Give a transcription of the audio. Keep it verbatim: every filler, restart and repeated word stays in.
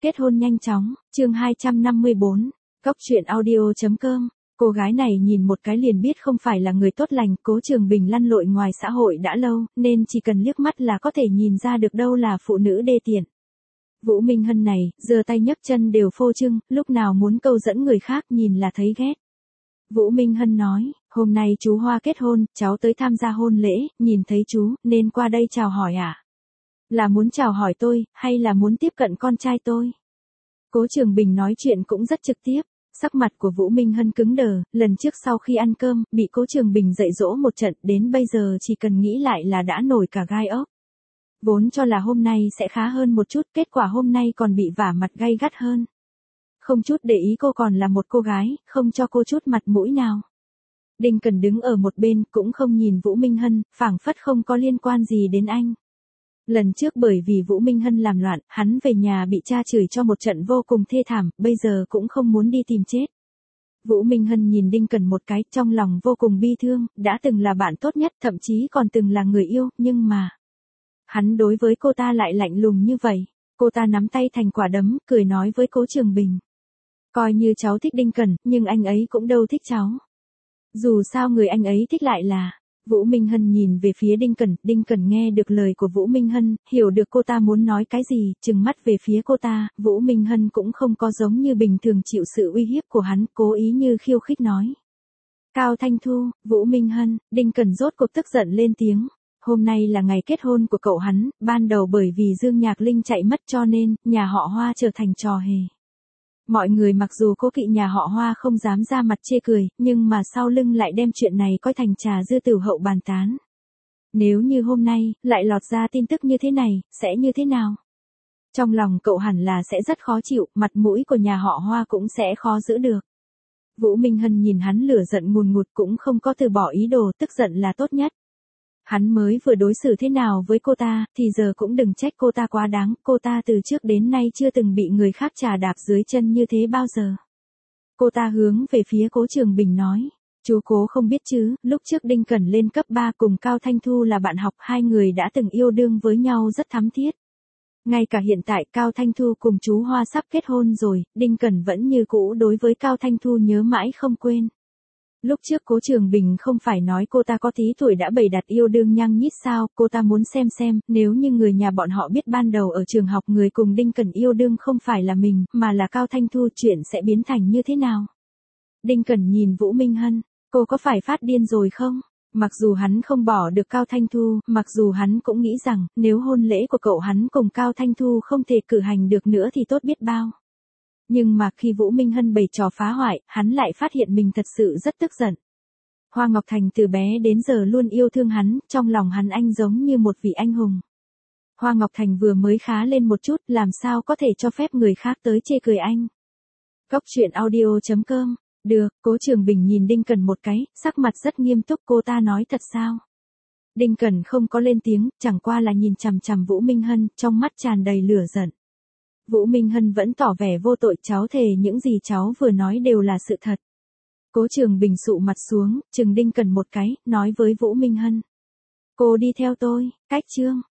Kết hôn nhanh chóng, chương hai trăm năm mươi bốn, Cốc truyện audio.com. Cô gái này nhìn một cái liền biết không phải là người tốt lành, Cố Trường Bình lăn lội ngoài xã hội đã lâu, nên chỉ cần liếc mắt là có thể nhìn ra được đâu là phụ nữ đê tiện. Vũ Minh Hân này, giơ tay nhấc chân đều phô trương, lúc nào muốn câu dẫn người khác nhìn là thấy ghét. Vũ Minh Hân nói, hôm nay chú Hoa kết hôn, cháu tới tham gia hôn lễ, nhìn thấy chú, nên qua đây chào hỏi ạ. À? Là muốn chào hỏi tôi, hay là muốn tiếp cận con trai tôi? Cố Trường Bình nói chuyện cũng rất trực tiếp, sắc mặt của Vũ Minh Hân cứng đờ, lần trước sau khi ăn cơm, bị Cố Trường Bình dạy dỗ một trận, đến bây giờ chỉ cần nghĩ lại là đã nổi cả gai ốc. Vốn cho là hôm nay sẽ khá hơn một chút, kết quả hôm nay còn bị vả mặt gay gắt hơn. Không chút để ý cô còn là một cô gái, không cho cô chút mặt mũi nào. Đinh Cần đứng ở một bên, cũng không nhìn Vũ Minh Hân, phảng phất không có liên quan gì đến anh. Lần trước bởi vì Vũ Minh Hân làm loạn, hắn về nhà bị cha chửi cho một trận vô cùng thê thảm, bây giờ cũng không muốn đi tìm chết. Vũ Minh Hân nhìn Đinh Cần một cái, trong lòng vô cùng bi thương, đã từng là bạn tốt nhất, thậm chí còn từng là người yêu, nhưng mà... Hắn đối với cô ta lại lạnh lùng như vậy. Cô ta nắm tay thành quả đấm, cười nói với Cố Trường Bình. Coi như cháu thích Đinh Cần, nhưng anh ấy cũng đâu thích cháu. Dù sao người anh ấy thích lại là... Vũ Minh Hân nhìn về phía Đinh Cần, Đinh Cần nghe được lời của Vũ Minh Hân, hiểu được cô ta muốn nói cái gì, trừng mắt về phía cô ta, Vũ Minh Hân cũng không có giống như bình thường chịu sự uy hiếp của hắn, cố ý như khiêu khích nói. Cao Thanh Thu, Vũ Minh Hân, Đinh Cần rốt cuộc tức giận lên tiếng. Hôm nay là ngày kết hôn của cậu hắn, ban đầu bởi vì Dương Nhạc Linh chạy mất cho nên, nhà họ Hoa trở thành trò hề. Mọi người mặc dù cố kỵ nhà họ Hoa không dám ra mặt chê cười, nhưng mà sau lưng lại đem chuyện này coi thành trà dư tử hậu bàn tán. Nếu như hôm nay, lại lọt ra tin tức như thế này, sẽ như thế nào? Trong lòng cậu hẳn là sẽ rất khó chịu, mặt mũi của nhà họ Hoa cũng sẽ khó giữ được. Vũ Minh Hân nhìn hắn lửa giận ngùn ngụt cũng không có từ bỏ ý đồ, tức giận là tốt nhất. Hắn mới vừa đối xử thế nào với cô ta, thì giờ cũng đừng trách cô ta quá đáng, cô ta từ trước đến nay chưa từng bị người khác trà đạp dưới chân như thế bao giờ. Cô ta hướng về phía Cố Trường Bình nói, chú Cố không biết chứ, lúc trước Đinh Cần lên cấp ba cùng Cao Thanh Thu là bạn học, hai người đã từng yêu đương với nhau rất thắm thiết. Ngay cả hiện tại Cao Thanh Thu cùng chú Hoa sắp kết hôn rồi, Đinh Cần vẫn như cũ đối với Cao Thanh Thu nhớ mãi không quên. Lúc trước Cố Trường Bình không phải nói cô ta có tí tuổi đã bày đặt yêu đương nhăng nhít sao, cô ta muốn xem xem, nếu như người nhà bọn họ biết ban đầu ở trường học người cùng Đinh Cần yêu đương không phải là mình, mà là Cao Thanh Thu, chuyện sẽ biến thành như thế nào. Đinh Cần nhìn Vũ Minh Hân, cô có phải phát điên rồi không? Mặc dù hắn không bỏ được Cao Thanh Thu, mặc dù hắn cũng nghĩ rằng, nếu hôn lễ của cậu hắn cùng Cao Thanh Thu không thể cử hành được nữa thì tốt biết bao. Nhưng mà khi Vũ Minh Hân bày trò phá hoại, hắn lại phát hiện mình thật sự rất tức giận. Hoa Ngọc Thành từ bé đến giờ luôn yêu thương hắn, trong lòng hắn anh giống như một vị anh hùng. Hoa Ngọc Thành vừa mới khá lên một chút, làm sao có thể cho phép người khác tới chê cười anh. Cốc truyện audio.com. Được, Cố Trường Bình nhìn Đinh Cần một cái, sắc mặt rất nghiêm túc, cô ta nói thật sao? Đinh Cần không có lên tiếng, chẳng qua là nhìn chằm chằm Vũ Minh Hân, trong mắt tràn đầy lửa giận. Vũ Minh Hân vẫn tỏ vẻ vô tội, cháu thề những gì cháu vừa nói đều là sự thật. Cố Trường Bình sụ mặt xuống, chừng Đinh Cần một cái, nói với Vũ Minh Hân. Cô đi theo tôi, cách chương.